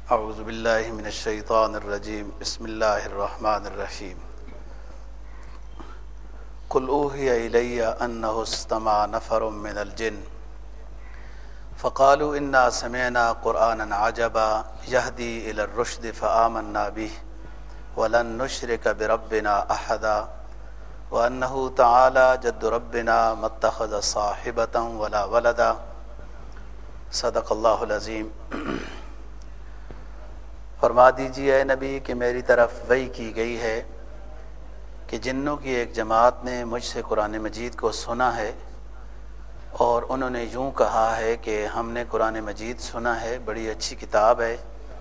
اعوذ باللہ من الشیطان الرجیم بسم اللہ الرحمن الرحیم قل اوحی الی انہ استمع نفر من الجن فقالوا انا سمعنا قرآنا عجبا یہدی الی الرشد فآمنا به ولن نشرک بربنا احدا وانہ تعالی جد ربنا ما اتخذ صاحبۃ ولا ولدا صدق اللہ العظیم۔ فرما دیجیے اے نبی کہ میری طرف وحی کی گئی ہے کہ جنوں کی ایک جماعت نے مجھ سے قرآن مجید کو سنا ہے اور انہوں نے یوں کہا ہے کہ ہم نے قرآن مجید سنا ہے، بڑی اچھی کتاب ہے،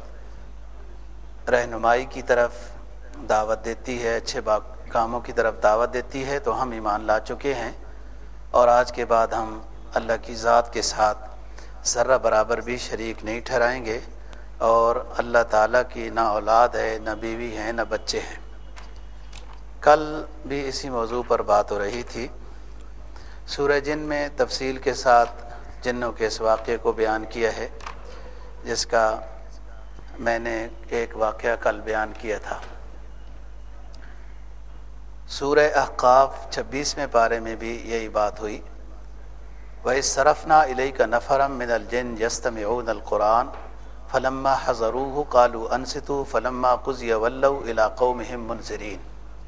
رہنمائی کی طرف دعوت دیتی ہے، اچھے کاموں کی طرف دعوت دیتی ہے، تو ہم ایمان لا چکے ہیں اور آج کے بعد ہم اللہ کی ذات کے ساتھ ذرہ برابر بھی شریک نہیں ٹھہرائیں گے، اور اللہ تعالیٰ کی نہ اولاد ہے، نہ بیوی ہیں، نہ بچے ہیں۔ کل بھی اسی موضوع پر بات ہو رہی تھی۔ سورہ جن میں تفصیل کے ساتھ جنوں کے اس واقعے کو بیان کیا ہے، جس کا میں نے ایک واقعہ کل بیان کیا تھا۔ سورہ احقاف 26ویں پارے میں بھی یہی بات ہوئی۔ وَإِذْ صَرَفْنَا إِلَيْكَ نَفَرًا مِنَ الْجِنِّ يَسْتَمِعُونَ الْقُرْآنَ فَلَمَّا حَضَرُوهُ قَالُوا أَنصِتُوا فَلَمَّا قُضِيَ وَلَّوْا إِلَىٰ قَوْمِهِمْ مُنذِرِينَ۔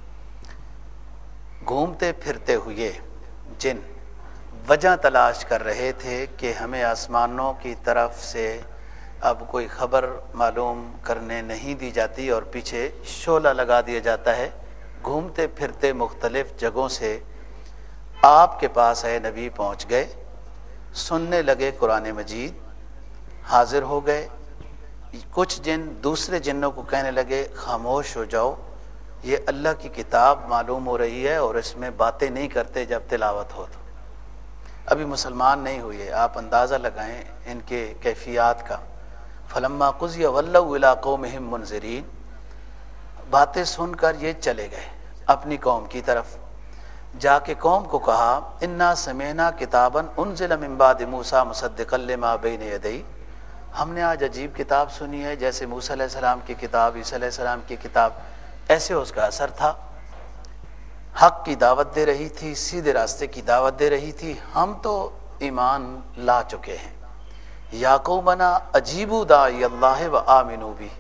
گھومتے پھرتے ہوئے جن وجہ تلاش کر رہے تھے کہ ہمیں آسمانوں کی طرف سے اب کوئی خبر معلوم کرنے نہیں دی جاتی اور پیچھے شعلہ لگا دیا جاتا ہے، گھومتے پھرتے مختلف جگہوں سے آپ کے پاس اے نبی پہنچ گئے، سننے لگے قرآن مجید، حاضر ہو گئے۔ کچھ جن دوسرے جنوں کو کہنے لگے خاموش ہو جاؤ، یہ اللہ کی کتاب معلوم ہو رہی ہے اور اس میں باتیں نہیں کرتے جب تلاوت ہو تو۔ ابھی مسلمان نہیں ہوئے، آپ اندازہ لگائیں ان کے کیفیات کا۔ فلما قضی ولوا الی قومہم منذرین، باتیں سن کر یہ چلے گئے اپنی قوم کی طرف، جا کے قوم کو کہا انا سمعنا کتابا انزل من بعد موسیٰ مصدقا لما بین یدیہ، ہم نے آج عجیب کتاب سنی ہے، جیسے موسیٰ علیہ السلام کی کتاب، عیسیٰ علیہ السلام کی کتاب، ایسے اس کا اثر تھا، حق کی دعوت دے رہی تھی، سیدھے راستے کی دعوت دے رہی تھی، ہم تو ایمان لا چکے ہیں۔ یا قومنا اجیبوا داعی اللہ وآمنوا بہ،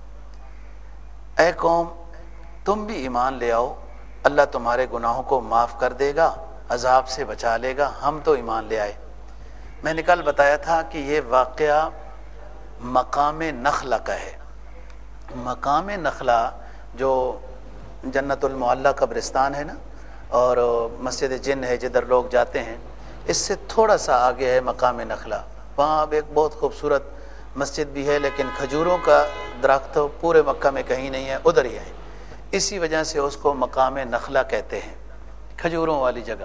اے قوم تم بھی ایمان لے آؤ، اللہ تمہارے گناہوں کو معاف کر دے گا، عذاب سے بچا لے گا، ہم تو ایمان لے آئے۔ میں نے کل بتایا تھا کہ یہ واقعہ مقام نخلہ کا ہے۔ مقام نخلہ جو جنت المعلی قبرستان ہے نا، اور مسجد جن ہے جدھر لوگ جاتے ہیں، اس سے تھوڑا سا آگے ہے مقام نخلہ، وہاں اب ایک بہت خوبصورت مسجد بھی ہے، لیکن کھجوروں کا درخت پورے مکہ میں کہیں نہیں ہے، ادھر ہی ہے، اسی وجہ سے اس کو مقام نخلہ کہتے ہیں، کھجوروں والی جگہ۔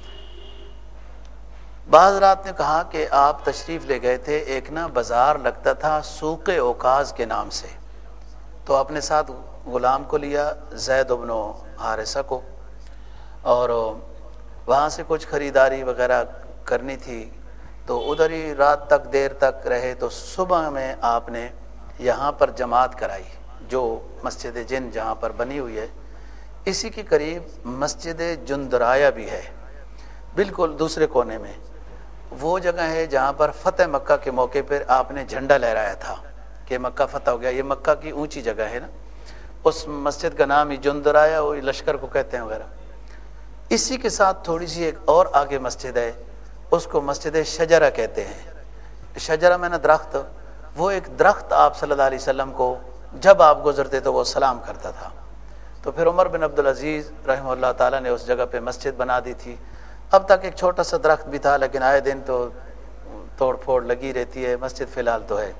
بعض رات نے کہا کہ آپ تشریف لے گئے تھے، ایک نا بازار لگتا تھا سوق اوکاز کے نام سے، تو اپنے ساتھ غلام کو لیا، زید بن حارثہ کو، اور وہاں سے کچھ خریداری وغیرہ کرنی تھی، تو ادھر ہی رات تک دیر تک رہے، تو صبح میں آپ نے یہاں پر جماعت کرائی، جو مسجد جن جہاں پر بنی ہوئی ہے، اسی کے قریب مسجد جندرایہ بھی ہے، بالکل دوسرے کونے میں۔ وہ جگہ ہے جہاں پر فتح مکہ کے موقع پر آپ نے جھنڈا لہرایا تھا کہ مکہ فتح ہو گیا، یہ مکہ کی اونچی جگہ ہے نا، اس مسجد کا نام ہی جندرایہ، وہ لشکر کو کہتے ہیں وغیرہ۔ اسی کے ساتھ تھوڑی سی ایک اور آگے مسجد ہے، اس کو مسجد شجرہ کہتے ہیں۔ شجرہ میں نا درخت، وہ ایک درخت آپ صلی اللہ علیہ وسلم کو جب آپ گزرتے تو وہ سلام کرتا تھا، تو پھر عمر بن عبدالعزیز رحمہ اللہ تعالیٰ نے اس جگہ پہ مسجد بنا دی تھی۔ اب تک ایک چھوٹا سا درخت بھی تھا، لیکن آئے دن تو توڑ پھوڑ لگی رہتی ہے، مسجد فی الحال تو ہے۔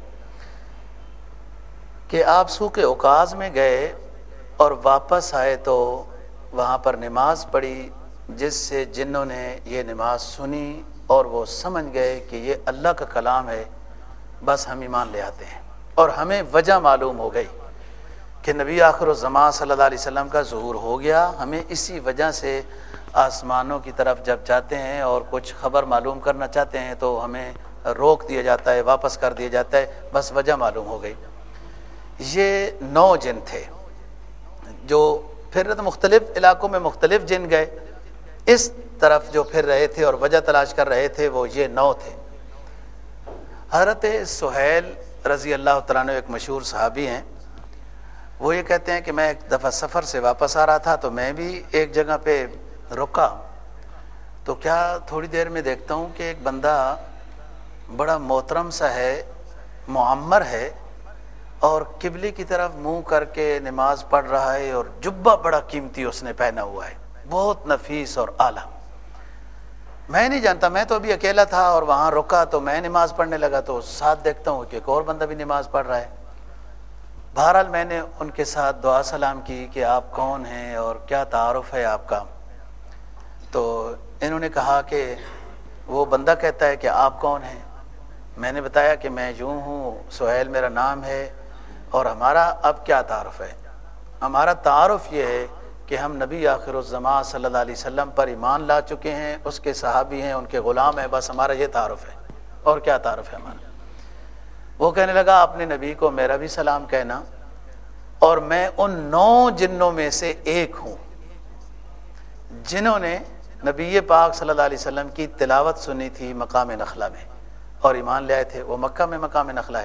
کہ آپ سوق اوکاز میں گئے اور واپس آئے تو وہاں پر نماز پڑھی، جس سے جنوں نے یہ نماز سنی اور وہ سمجھ گئے کہ یہ اللہ کا کلام ہے، بس ہم ایمان لے آتے ہیں۔ اور ہمیں وجہ معلوم ہو گئی کہ نبی آخر الزمان صلی اللہ علیہ وسلم کا ظہور ہو گیا، ہمیں اسی وجہ سے آسمانوں کی طرف جب جاتے ہیں اور کچھ خبر معلوم کرنا چاہتے ہیں تو ہمیں روک دیا جاتا ہے، واپس کر دیا جاتا ہے، بس وجہ معلوم ہو گئی۔ یہ 9 جن تھے جو پھر مختلف علاقوں میں مختلف جن گئے، اس طرف جو پھر رہے تھے اور وجہ تلاش کر رہے تھے وہ یہ 9 تھے۔ حضرت سہیل رضی اللہ تعالیٰ عنہ ایک مشہور صحابی ہیں، وہ یہ کہتے ہیں کہ میں ایک دفعہ سفر سے واپس آ رہا تھا تو میں بھی ایک جگہ پہ رکا، تو کیا تھوڑی دیر میں دیکھتا ہوں کہ ایک بندہ بڑا محترم سا ہے، معمر ہے، اور قبلے کی طرف منہ کر کے نماز پڑھ رہا ہے، اور جبہ بڑا قیمتی اس نے پہنا ہوا ہے، بہت نفیس اور اعلیٰ۔ میں نہیں جانتا، میں تو ابھی اکیلا تھا اور وہاں رکا، تو میں نماز پڑھنے لگا تو ساتھ دیکھتا ہوں کہ ایک اور بندہ بھی نماز پڑھ رہا ہے۔ بہرحال میں نے ان کے ساتھ دعا سلام کی کہ آپ کون ہیں اور کیا تعارف ہے آپ کا؟ تو انہوں نے کہا کہ وہ بندہ کہتا ہے کہ آپ کون ہیں؟ میں نے بتایا کہ میں یوں ہوں، سہیل میرا نام ہے، اور ہمارا اب کیا تعارف ہے؟ ہمارا تعارف یہ ہے کہ ہم نبی آخر الزمان صلی اللہ علیہ وسلم پر ایمان لا چکے ہیں، اس کے صحابی ہیں، ان کے غلام ہیں، بس ہمارا یہ تعارف ہے، اور کیا تعارف ہے ہمارا؟ وہ کہنے لگا اپنے نبی کو میرا بھی سلام کہنا، اور میں ان 9 جنوں میں سے ایک ہوں جنہوں نے نبی پاک صلی اللہ علیہ وسلم کی تلاوت سنی تھی مقام نخلا میں اور ایمان لے آئے تھے۔ وہ مکہ میں مقام نخلا ہے،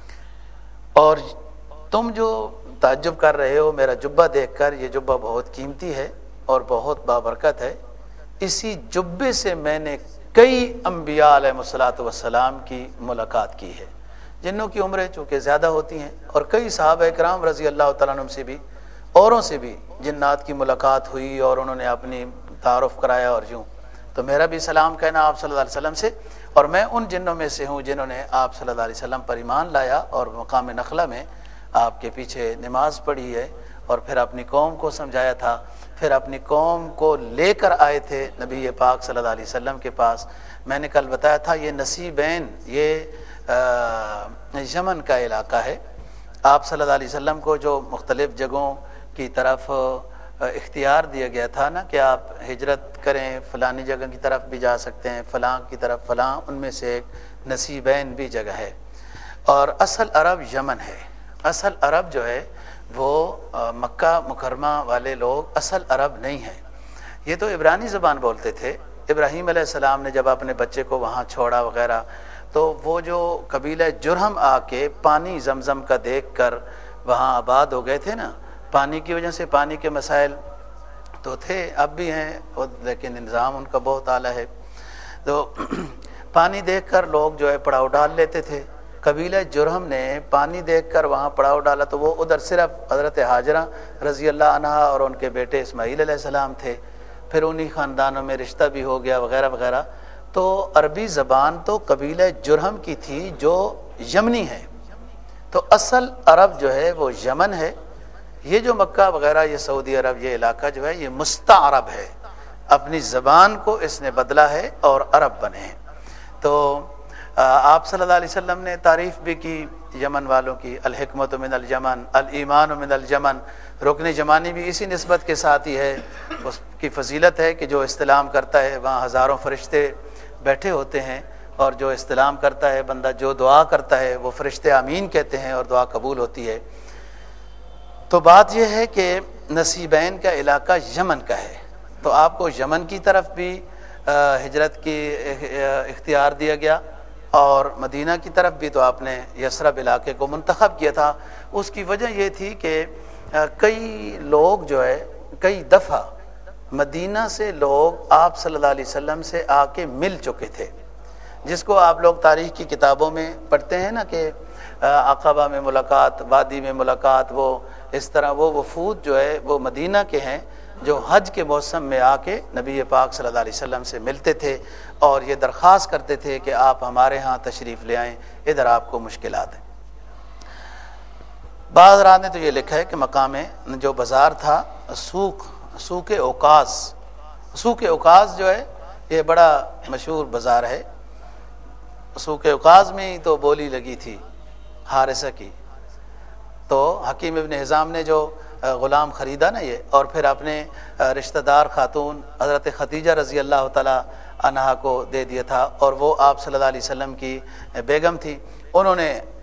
اور تم جو تعجب کر رہے ہو میرا جبہ دیکھ کر، یہ جبہ بہت قیمتی ہے اور بہت بابرکت ہے، اسی جبے سے میں نے کئی انبیاء علیہ الصلوۃ والسلام کی ملاقات کی ہے، جنوں کی عمریں چونکہ زیادہ ہوتی ہیں، اور کئی صحابہ کرام رضی اللہ تعالیٰ عنہم سے بھی، اوروں سے بھی جنات کی ملاقات ہوئی اور انہوں نے اپنی تعارف کرایا، اور یوں تو میرا بھی سلام کہنا آپ صلی اللہ علیہ وسلم سے، اور میں ان جنوں میں سے ہوں جنہوں نے آپ صلی اللہ علیہ وسلم پر ایمان لایا اور مقام نخلا میں آپ کے پیچھے نماز پڑھی ہے، اور پھر اپنی قوم کو سمجھایا تھا، پھر اپنی قوم کو لے کر آئے تھے نبی پاک صلی اللہ علیہ وسلم کے پاس۔ میں نے کل بتایا تھا یہ نصیبین، یہ یمن کا علاقہ ہے۔ آپ صلی اللہ علیہ وسلم کو جو مختلف جگہوں کی طرف اختیار دیا گیا تھا نا کہ آپ ہجرت کریں، فلانی جگہ کی طرف بھی جا سکتے ہیں، فلاں کی طرف فلاں، ان میں سے ایک نصیبین بھی جگہ ہے، اور اصل عرب یمن ہے۔ اصل عرب جو ہے وہ مکہ مکرمہ والے لوگ اصل عرب نہیں ہیں، یہ تو عبرانی زبان بولتے تھے۔ ابراہیم علیہ السلام نے جب اپنے بچے کو وہاں چھوڑا وغیرہ، تو وہ جو قبیلہ جرہم آ کے پانی زمزم کا دیکھ کر وہاں آباد ہو گئے تھے نا، پانی کی وجہ سے پانی کے مسائل تو تھے، اب بھی ہیں، لیکن نظام ان کا بہت اعلیٰ ہے، تو پانی دیکھ کر لوگ جو ہے پڑاؤ ڈال لیتے تھے۔ قبیلہ جرہم نے پانی دیکھ کر وہاں پڑاؤ ڈالا، تو وہ ادھر صرف حضرت ہاجرہ رضی اللہ عنہا اور ان کے بیٹے اسماعیل علیہ السلام تھے، پھر انہی خاندانوں میں رشتہ بھی ہو گیا وغیرہ وغیرہ۔ تو عربی زبان تو قبیلہ جرہم کی تھی جو یمنی ہے، تو اصل عرب جو ہے وہ یمن ہے۔ یہ جو مکہ وغیرہ، یہ سعودی عرب، یہ علاقہ جو ہے یہ مستعرب ہے، اپنی زبان کو اس نے بدلا ہے اور عرب بنے ہیں۔ تو آپ صلی اللہ علیہ وسلم نے تعریف بھی کی یمن والوں کی، الحکمت من الیمن، الایمان من الیمن، رکن یمانی بھی اسی نسبت کے ساتھ ہی ہے۔ اس کی فضیلت ہے کہ جو استلام کرتا ہے وہاں ہزاروں فرشتے بیٹھے ہوتے ہیں، اور جو استلام کرتا ہے بندہ، جو دعا کرتا ہے وہ فرشتے آمین کہتے ہیں اور دعا قبول ہوتی ہے۔ تو بات یہ ہے کہ نصیبین کا علاقہ یمن کا ہے، تو آپ کو یمن کی طرف بھی ہجرت کی اختیار دیا گیا، اور مدینہ کی طرف بھی تو آپ نے یثرب علاقے کو منتخب کیا تھا۔ اس کی وجہ یہ تھی کہ کئی لوگ جو ہے کئی دفعہ مدینہ سے لوگ آپ صلی اللہ علیہ وسلم سے آ کے مل چکے تھے، جس کو آپ لوگ تاریخ کی کتابوں میں پڑھتے ہیں نا کہ عقبہ میں ملاقات، وادی میں ملاقات، وہ اس طرح وہ وفود جو ہے وہ مدینہ کے ہیں جو حج کے موسم میں آ کے نبی پاک صلی اللہ علیہ وسلم سے ملتے تھے اور یہ درخواست کرتے تھے کہ آپ ہمارے ہاں تشریف لے آئیں، ادھر آپ کو مشکلات ہیں۔ بعض رات نے تو یہ لکھا ہے کہ مقام جو بازار تھا، سوق اوقاز، سوق اوقاز جو ہے یہ بڑا مشہور بازار ہے۔ سوق اوقاز میں ہی تو بولی لگی تھی حارثہ کی، تو حکیم ابن حزام نے جو غلام خریدا نا یہ، اور پھر اپنے رشتہ دار خاتون حضرت خدیجہ رضی اللہ تعالی عنہا کو دے دیا تھا، اور وہ آپ صلی اللہ علیہ وسلم کی بیگم تھی، انہوں نے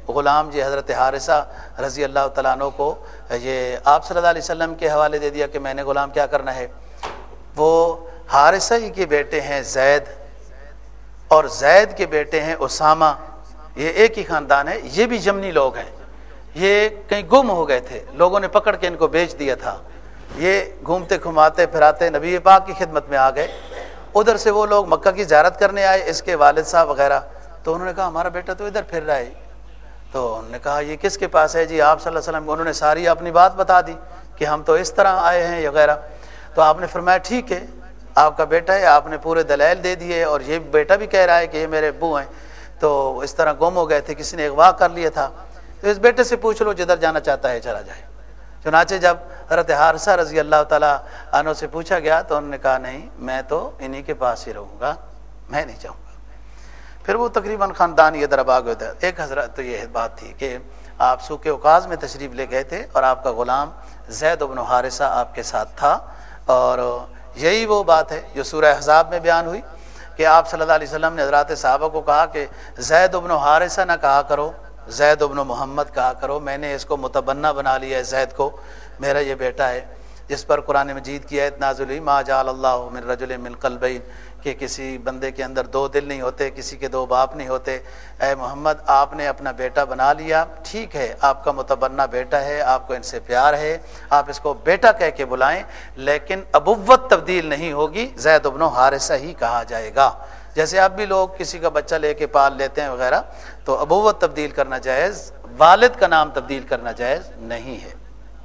غلام جی حضرت حارثہ رضی اللہ تعالیٰ عنہ کو یہ آپ صلی اللہ علیہ وسلم کے حوالے دے دیا کہ میں نے غلام کیا کرنا ہے۔ وہ حارثہ ہی کے بیٹے ہیں زید، اور زید کے بیٹے ہیں اسامہ، یہ ایک ہی خاندان ہے، یہ بھی یمنی لوگ ہیں، یہ کہیں گم ہو گئے تھے، لوگوں نے پکڑ کے ان کو بیچ دیا تھا، یہ گھومتے گھماتے پھراتے نبی پاک کی خدمت میں آ گئے۔ ادھر سے وہ لوگ مکہ کی زیارت کرنے آئے، اس کے والد صاحب وغیرہ، تو انہوں نے کہا ہمارا بیٹا تو ادھر پھر رہا ہے، تو انہوں نے کہا یہ کس کے پاس ہے جی؟ آپ صلی اللہ علیہ وسلم، انہوں نے ساری اپنی بات بتا دی کہ ہم تو اس طرح آئے ہیں وغیرہ، تو آپ نے فرمایا ٹھیک ہے آپ کا بیٹا ہے، آپ نے پورے دلائل دے دیے، اور یہ بیٹا بھی کہہ رہا ہے کہ یہ میرے ابو ہیں، تو اس طرح گم ہو گئے تھے، کسی نے اغوا کر لیا تھا، تو اس بیٹے سے پوچھ لو جدھر جانا چاہتا ہے چلا جائے۔ چنانچہ جب حضرت حارثہ رضی اللہ تعالیٰ عنہ سے پوچھا گیا تو انہوں نے کہا نہیں میں تو انہی کے پاس ہی رہوں گا، میں نہیں جاؤں گا۔ پھر وہ تقریباً خاندان یہ طرف آگے ہوتا ہے۔ ایک حضرت تو یہ بات تھی کہ آپ سوق اوقاز میں تشریف لے گئے تھے اور آپ کا غلام زید بن حارثہ آپ کے ساتھ تھا، اور یہی وہ بات ہے جو سورہ احزاب میں بیان ہوئی کہ آپ صلی اللہ علیہ وسلم نے حضرات صحابہ کو کہا کہ زید بن حارثہ نہ کہا کرو، زید بن محمد کہا کرو، میں نے اس کو متبنہ بنا لیا ہے، زید کو میرا یہ بیٹا ہے، جس پر قرآن مجید کی آیت نازل ہوئی ما جعل اللہ من رجل من قلبین، کہ کسی بندے کے اندر دو دل نہیں ہوتے، کسی کے دو باپ نہیں ہوتے۔ اے محمد آپ نے اپنا بیٹا بنا لیا، ٹھیک ہے آپ کا متبنہ بیٹا ہے، آپ کو ان سے پیار ہے، آپ اس کو بیٹا کہہ کے بلائیں، لیکن ابوت تبدیل نہیں ہوگی، زید بن حارثہ ہی کہا جائے گا۔ جیسے اب بھی لوگ کسی کا بچہ لے کے پال لیتے ہیں وغیرہ، تو ابوت تبدیل کرنا جائز، والد کا نام تبدیل کرنا جائز نہیں ہے۔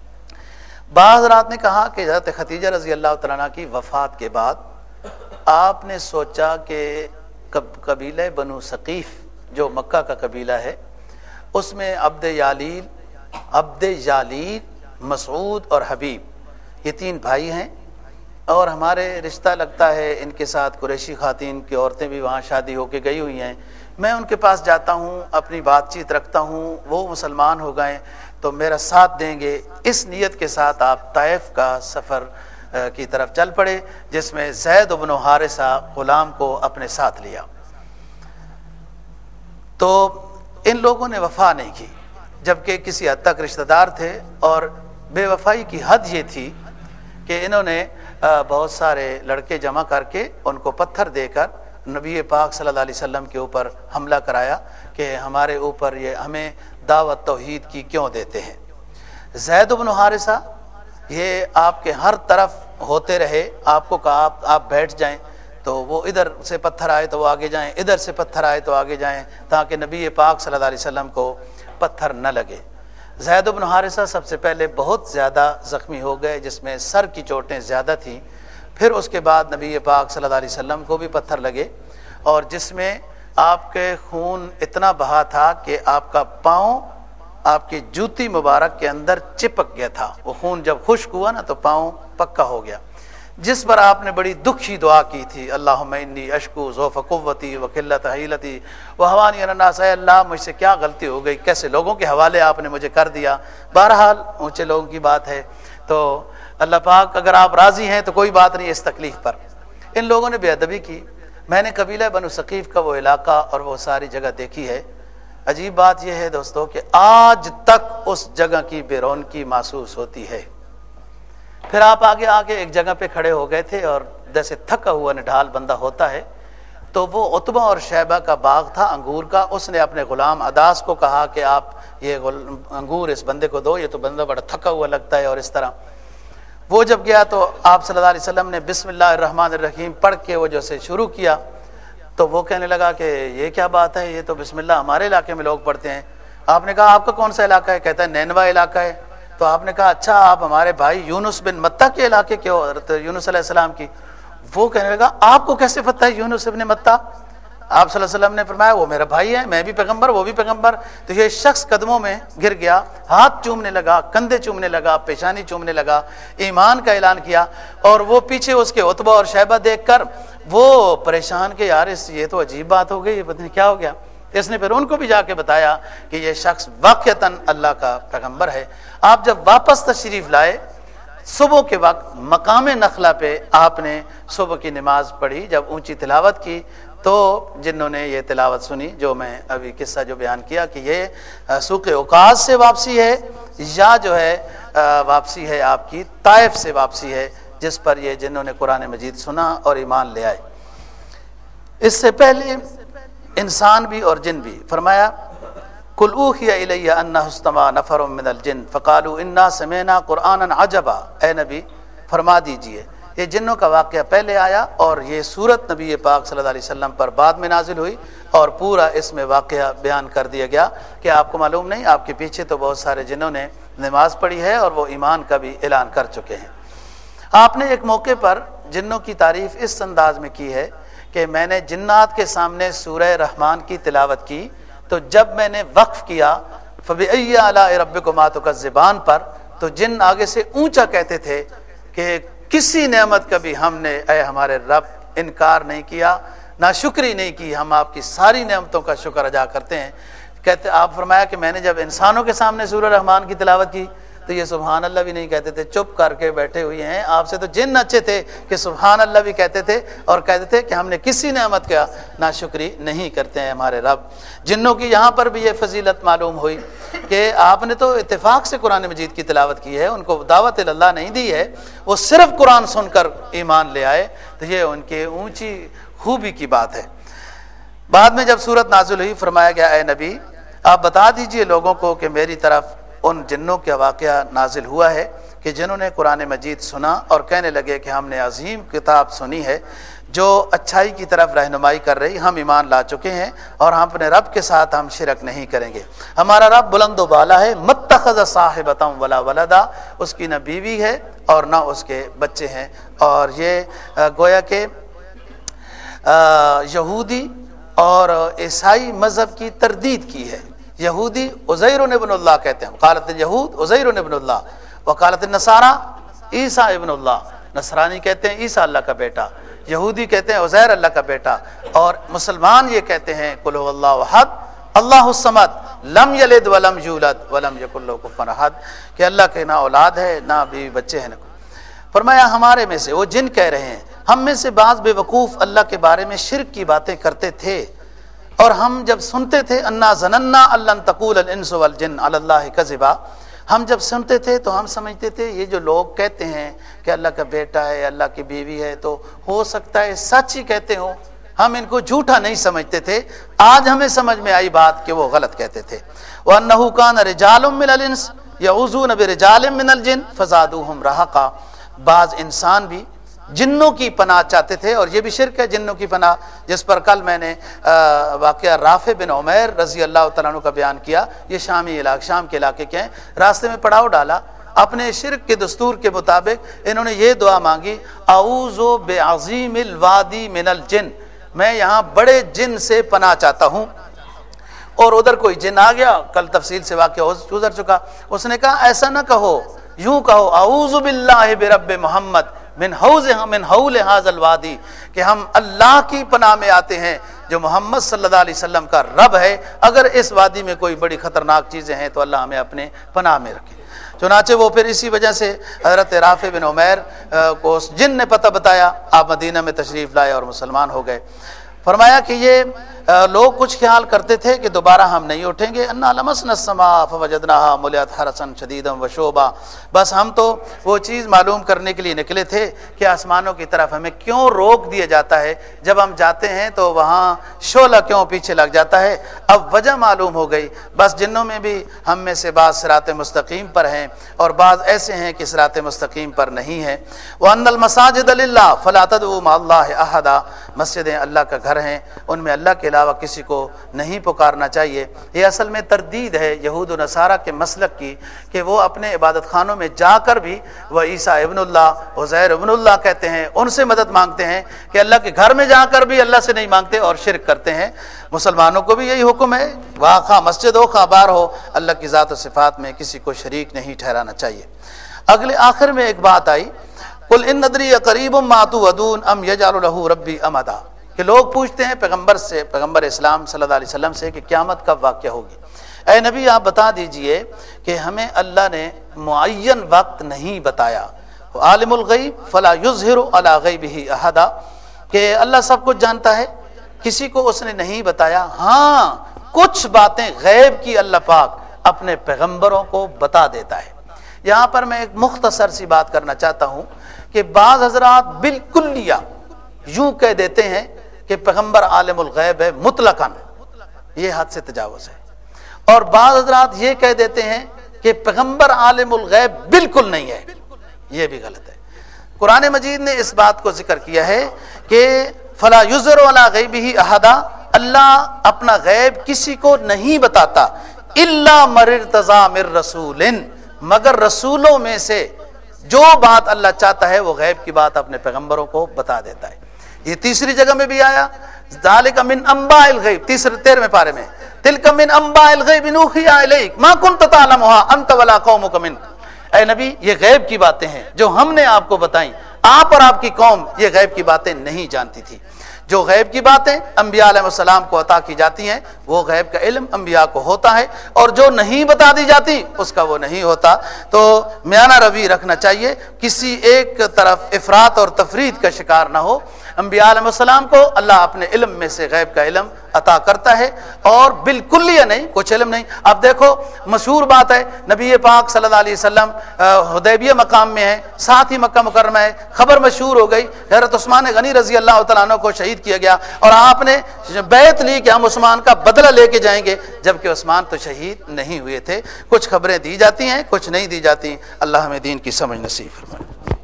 بعض حضرات نے کہا کہ حضرت خدیجہ رضی اللہ تعالیٰ عنہ کی وفات کے بعد آپ نے سوچا کہ قبیلہ بنو ثقیف جو مکہ کا قبیلہ ہے، اس میں عبد یالیل، مسعود اور حبیب، یہ تین بھائی ہیں، اور ہمارے رشتہ لگتا ہے ان کے ساتھ قریشی خواتین کی عورتیں بھی وہاں شادی ہو کے گئی ہوئی ہیں، میں ان کے پاس جاتا ہوں، اپنی بات چیت رکھتا ہوں، وہ مسلمان ہو گئے تو میرا ساتھ دیں گے، اس نیت کے ساتھ آپ طائف کا سفر کی طرف چل پڑے، جس میں زید بن حارثہ غلام کو اپنے ساتھ لیا۔ تو ان لوگوں نے وفا نہیں کی، جبکہ کسی حد تک رشتہ دار تھے، اور بے وفائی کی حد یہ تھی کہ انہوں نے بہت سارے لڑکے جمع کر کے ان کو پتھر دے کر نبی پاک صلی اللہ علیہ وسلم کے اوپر حملہ کرایا کہ ہمارے اوپر یہ ہمیں دعوت توحید کی کیوں دیتے ہیں۔ زید بن حارثہ یہ آپ کے ہر طرف ہوتے رہے، آپ کو کہا آپ بیٹھ جائیں تو وہ ادھر سے پتھر آئے تو وہ آگے جائیں، ادھر سے پتھر آئے تو آگے جائیں، تاکہ نبی پاک صلی اللہ علیہ وسلم کو پتھر نہ لگے۔ زید بن حارثہ سب سے پہلے بہت زیادہ زخمی ہو گئے، جس میں سر کی چوٹیں زیادہ تھیں، پھر اس کے بعد نبی پاک صلی اللہ علیہ وسلم کو بھی پتھر لگے، اور جس میں آپ کے خون اتنا بہا تھا کہ آپ کا پاؤں آپ کی جوتی مبارک کے اندر چپک گیا تھا، وہ خون جب خشک ہوا نا تو پاؤں پکا ہو گیا، جس پر آپ نے بڑی دکھی دعا کی تھی، اللہم انی اشکو ضعف قوتی وقلت حیلتی وہوانی علی الناس، اے اللہ مجھ سے کیا غلطی ہو گئی، کیسے لوگوں کے حوالے آپ نے مجھے کر دیا۔ بہرحال اونچے لوگوں کی بات ہے، تو اللہ پاک اگر آپ راضی ہیں تو کوئی بات نہیں اس تکلیف پر۔ ان لوگوں نے بے ادبی کی۔ میں نے قبیلہ بنو ثقیف کا وہ علاقہ اور وہ ساری جگہ دیکھی ہے۔ عجیب بات یہ ہے دوستو کہ آج تک اس جگہ کی بے رونقی محسوس ہوتی ہے۔ پھر آپ آگے ایک جگہ پہ کھڑے ہو گئے تھے، اور جیسے تھکا ہوا نڈھال بندہ ہوتا ہے، تو وہ عتبہ اور شیبہ کا باغ تھا انگور کا، اس نے اپنے غلام عداس کو کہا کہ آپ یہ انگور اس بندے کو دو، یہ تو بندہ بڑا تھکا ہوا لگتا ہے، اور اس طرح وہ جب گیا تو آپ صلی اللہ علیہ وسلم نے بسم اللہ الرحمن الرحیم پڑھ کے وہ جو سے شروع کیا، تو وہ کہنے لگا کہ یہ کیا بات ہے، یہ تو بسم اللہ ہمارے علاقے میں لوگ پڑھتے ہیں۔ آپ نے کہا آپ کا کون سا علاقہ ہے؟ کہتا ہے نینوا علاقہ ہے۔ تو آپ نے کہا اچھا آپ ہمارے بھائی یونس بن متہ کے علاقے کے ہو، حضرت یونس علیہ السلام کی۔ وہ کہنے لگا آپ کو کیسے پتہ ہے یونس بن متہ؟ آپ صلی اللہ علیہ وسلم نے فرمایا وہ میرا بھائی ہے، میں بھی پیغمبر وہ بھی پیغمبر۔ تو یہ شخص قدموں میں گر گیا، ہاتھ چومنے لگا، کندھے چومنے لگا، پیشانی چومنے لگا، ایمان کا اعلان کیا، اور وہ پیچھے اس کے عتبہ اور شیبہ دیکھ کر وہ پریشان کہ یار یہ تو عجیب بات ہو گئی، یہ پتہ نہیں کیا ہو گیا۔ اس نے پھر ان کو بھی جا کے بتایا کہ یہ شخص واقعتاً اللہ کا پیغمبر ہے۔ آپ جب واپس تشریف لائے صبح کے وقت مقام نخلا پہ آپ نے صبح کی نماز پڑھی، جب اونچی تلاوت کی تو جنہوں نے یہ تلاوت سنی، جو میں ابھی قصہ جو بیان کیا کہ یہ سوق عکاظ سے واپسی ہے یا جو ہے واپسی ہے آپ کی طائف سے واپسی ہے، جس پر یہ جنہوں نے قرآن مجید سنا اور ایمان لے آئے۔ اس سے پہلے انسان بھی اور جن بھی، فرمایا قُلْ أُوحِيَ إِلَيَّ أَنَّهُ اسْتَمَعَ نَفَرٌ مِّنَ الْجِنِّ فَقَالُوا إِنَّا سَمِعْنَا قُرْآنًا عَجَبًا۔ اے نبی فرما دیجئے، یہ جنوں کا واقعہ پہلے آیا اور یہ سورت نبی پاک صلی اللہ علیہ وسلم پر بعد میں نازل ہوئی اور پورا اس میں واقعہ بیان کر دیا گیا کہ آپ کو معلوم نہیں، آپ کے پیچھے تو بہت سارے جنوں نے نماز پڑھی ہے اور وہ ایمان کا بھی اعلان کر چکے ہیں۔ آپ نے ایک موقع پر جنوں کی تعریف اس انداز میں کی ہے کہ میں نے جنات کے سامنے سورہ رحمان کی تلاوت کی تو جب میں نے وقف کیا فَبِأَيِّ آلَاءِ رَبِّكُمَا تُكَذِّبَانِ پر، تو جن آگے سے اونچا کہتے تھے کہ کسی نعمت کا بھی ہم نے اے ہمارے رب انکار نہیں کیا، ناشکری نہیں کی، ہم آپ کی ساری نعمتوں کا شکر ادا کرتے ہیں۔ کہتے آپ فرمایا کہ میں نے جب انسانوں کے سامنے سورہ رحمان کی تلاوت کی تو یہ سبحان اللہ بھی نہیں کہتے تھے، چپ کر کے بیٹھے ہوئے ہیں۔ آپ سے تو جن اچھے تھے کہ سبحان اللہ بھی کہتے تھے اور کہتے تھے کہ ہم نے کسی نعمت کا ناشکری نہیں کرتے ہیں ہمارے رب۔ جنوں کی یہاں پر بھی یہ فضیلت معلوم ہوئی کہ آپ نے تو اتفاق سے قرآن مجید کی تلاوت کی ہے، ان کو دعوت اللہ نہیں دی ہے، وہ صرف قرآن سن کر ایمان لے آئے، تو یہ ان کے اونچی خوبی کی بات ہے۔ بعد میں جب سورت نازل ہوئی فرمایا گیا اے نبی آپ بتا دیجئے لوگوں کو کہ میری طرف ان جنوں کا واقعہ نازل ہوا ہے کہ جنہوں نے قرآن مجید سنا اور کہنے لگے کہ ہم نے عظیم کتاب سنی ہے جو اچھائی کی طرف رہنمائی کر رہی، ہم ایمان لا چکے ہیں اور ہم اپنے رب کے ساتھ ہم شرک نہیں کریں گے، ہمارا رب بلند و بالا ہے، متخذ صاحبۃ ولا ولدا، اس کی نہ بیوی ہے اور نہ اس کے بچے ہیں۔ اور یہ گویا کہ یہودی اور عیسائی مذہب کی تردید کی ہے۔ یہودی عزیر ابن اللہ کہتے ہیں، قالت الیہود عزیر ابن اللہ وقالت النصارى عیسیٰ ابن اللہ، نصرانی کہتے ہیں عیسیٰ اللہ کا بیٹا، یہودی کہتے ہیں عزیر اللہ کا بیٹا، اور مسلمان یہ کہتے ہیں قل هو اللہ احد اللہ الصمد لم یلد ولم یولد ولم یکن لہ کفوا احد، کہ اللہ کے نہ اولاد ہے نہ بیوی بچے ہیں۔ فرمایا ہمارے میں سے، وہ جن کہہ رہے ہیں ہم میں سے بعض بے وقوف اللہ کے بارے میں شرک کی باتیں کرتے تھے، اور ہم جب سنتے تھے انا ظننا ان لن تقول الانس والجن علی اللہ کذبا، ہم جب سنتے تھے تو ہم سمجھتے تھے یہ جو لوگ کہتے ہیں کہ اللہ کا بیٹا ہے اللہ کی بیوی ہے تو ہو سکتا ہے سچ ہی کہتے ہوں، ہم ان کو جھوٹا نہیں سمجھتے تھے، آج ہمیں سمجھ میں آئی بات کہ وہ غلط کہتے تھے۔ وَأَنَّهُ كَانَ رِجَالٌ مِّنَ الْإِنسِ يَعُوذُونَ بِرِجَالٍ مِّنَ الْجِنِّ فَزَادُوهُمْ رَهَقًا، بعض انسان بھی جنوں کی پناہ چاہتے تھے، اور یہ بھی شرک ہے جنوں کی پناہ، جس پر کل میں نے واقعہ رافع بن عمیر رضی اللہ تعالیٰ عنہ کا بیان کیا۔ یہ شامی علاقے، شام کے علاقے کے ہیں، راستے میں پڑاؤ ڈالا، اپنے شرک کے دستور کے مطابق انہوں نے یہ دعا مانگی اعوذ بعظیم الوادی من الجن، میں یہاں بڑے جن سے پناہ چاہتا ہوں، اور ادھر کوئی جن آ گیا، کل تفصیل سے واقعہ گزر چکا، اس نے کہا ایسا نہ کہو، یوں کہو اعوذ باللہ برب محمد من حول هذا الوادی، کہ ہم اللہ کی پناہ میں آتے ہیں جو محمد صلی اللہ علیہ وسلم کا رب ہے، اگر اس وادی میں کوئی بڑی خطرناک چیزیں ہیں تو اللہ ہمیں اپنے پناہ میں رکھے۔ چنانچہ وہ پھر اسی وجہ سے حضرت رافع بن عمیر کو اس جن نے پتہ بتایا، آپ مدینہ میں تشریف لائے اور مسلمان ہو گئے۔ فرمایا کہ یہ لوگ کچھ خیال کرتے تھے کہ دوبارہ ہم نہیں اٹھیں گے، انا لمسنا السماء فوجدناها ملئت حرسا شدیدا وشوبا، بس ہم تو وہ چیز معلوم کرنے کے لیے نکلے تھے کہ آسمانوں کی طرف ہمیں کیوں روک دیا جاتا ہے، جب ہم جاتے ہیں تو وہاں شعلہ کیوں پیچھے لگ جاتا ہے، اب وجہ معلوم ہو گئی، بس جنوں میں بھی ہم میں سے بعض صراط مستقیم پر ہیں اور بعض ایسے ہیں کہ صراط مستقیم پر نہیں ہیں۔ وان المساجد للہ فلا تدعوا مع اللہ احدا، مسجدیں اللہ کا گھر ہیں، ان میں اللہ کے علاوہ کسی کو نہیں پکارنا چاہیے۔ یہ اصل میں تردید ہے یہود و نصارہ کے مسلک کی کہ وہ اپنے عبادت خانوں میں جا کر بھی وہ عیسیٰ ابن اللہ عزیر ابن اللہ کہتے ہیں، ان سے مدد مانگتے ہیں، کہ اللہ کے گھر میں جا کر بھی اللہ سے نہیں مانگتے اور شرک کرتے ہیں۔ مسلمانوں کو بھی یہی حکم ہے، وہاں خواہ مسجد ہو خواہ بار ہو، اللہ کی ذات و صفات میں کسی کو شریک نہیں ٹھہرانا چاہیے۔ اگلے آخر میں ایک بات آئی، قل ان ندری قریب ما توعدون ام یجعل له ربی امدا، کہ لوگ پوچھتے ہیں پیغمبر سے، پیغمبر اسلام صلی اللہ علیہ وسلم سے کہ قیامت کب واقع ہوگی۔ اے نبی آپ بتا دیجئے کہ ہمیں اللہ نے معین وقت نہیں بتایا، عالم الغیب فلا یظہر علی غیبہ احدا، کہ اللہ سب کچھ جانتا ہے کسی کو اس نے نہیں بتایا. ہاں کچھ باتیں غیب کی اللہ پاک اپنے پیغمبروں کو بتا دیتا ہے. یہاں پر میں ایک مختصر سی بات کرنا چاہتا ہوں کہ بعض حضرات بالکلیہ یوں کہہ دیتے ہیں کہ پیغمبر عالم الغیب ہے مطلقاً، یہ حد سے تجاوز ہے. اور بعض حضرات یہ کہہ دیتے ہیں کہ پیغمبر عالم الغیب بالکل نہیں ہے، یہ بھی غلط ہے. قرآن مجید نے اس بات کو ذکر کیا ہے کہ فلا یظہر علی غیبہ احدا، اللہ اپنا غیب کسی کو نہیں بتاتا، الا من ارتضی من رسول، مگر رسولوں میں سے جو بات اللہ چاہتا ہے وہ غیب کی بات اپنے پیغمبروں کو بتا دیتا ہے. یہ تیسری جگہ میں بھی آیا، ذالک من انباء الغیب، 13ویں پارے میں، تلک من انباء الغیب نوحی الیک ما کنت تعلمها انت ولا قومک من. اے نبی یہ غیب کی باتیں ہیں جو ہم نے آپ کو بتائیں، آپ اور آپ کی قوم یہ غیب کی باتیں نہیں جانتی تھی. جو غیب کی باتیں انبیاء علیہ السلام کو عطا کی جاتی ہیں وہ غیب کا علم انبیاء کو ہوتا ہے، اور جو نہیں بتا دی جاتی اس کا وہ نہیں ہوتا. تو میانہ روی رکھنا چاہیے، کسی ایک طرف افراط اور تفرید کا شکار نہ ہو. انبیاء علیہ السلام کو اللہ اپنے علم میں سے غیب کا علم عطا کرتا ہے، اور بالکلیہ نہیں، کچھ علم نہیں. اب دیکھو مشہور بات ہے، نبی پاک صلی اللہ علیہ وسلم حدیبیہ مقام میں ہے، ساتھ ہی مکہ مکرمہ ہے. خبر مشہور ہو گئی، حضرت عثمان غنی رضی اللہ تعالیٰ عنہ کو شہید کیا گیا، اور آپ نے بیعت لی کہ ہم عثمان کا بدلہ لے کے جائیں گے، جبکہ عثمان تو شہید نہیں ہوئے تھے. کچھ خبریں دی جاتی ہیں، کچھ نہیں دی جاتی. اللہ ہمیں دین کی سمجھ نصیب فرمائے.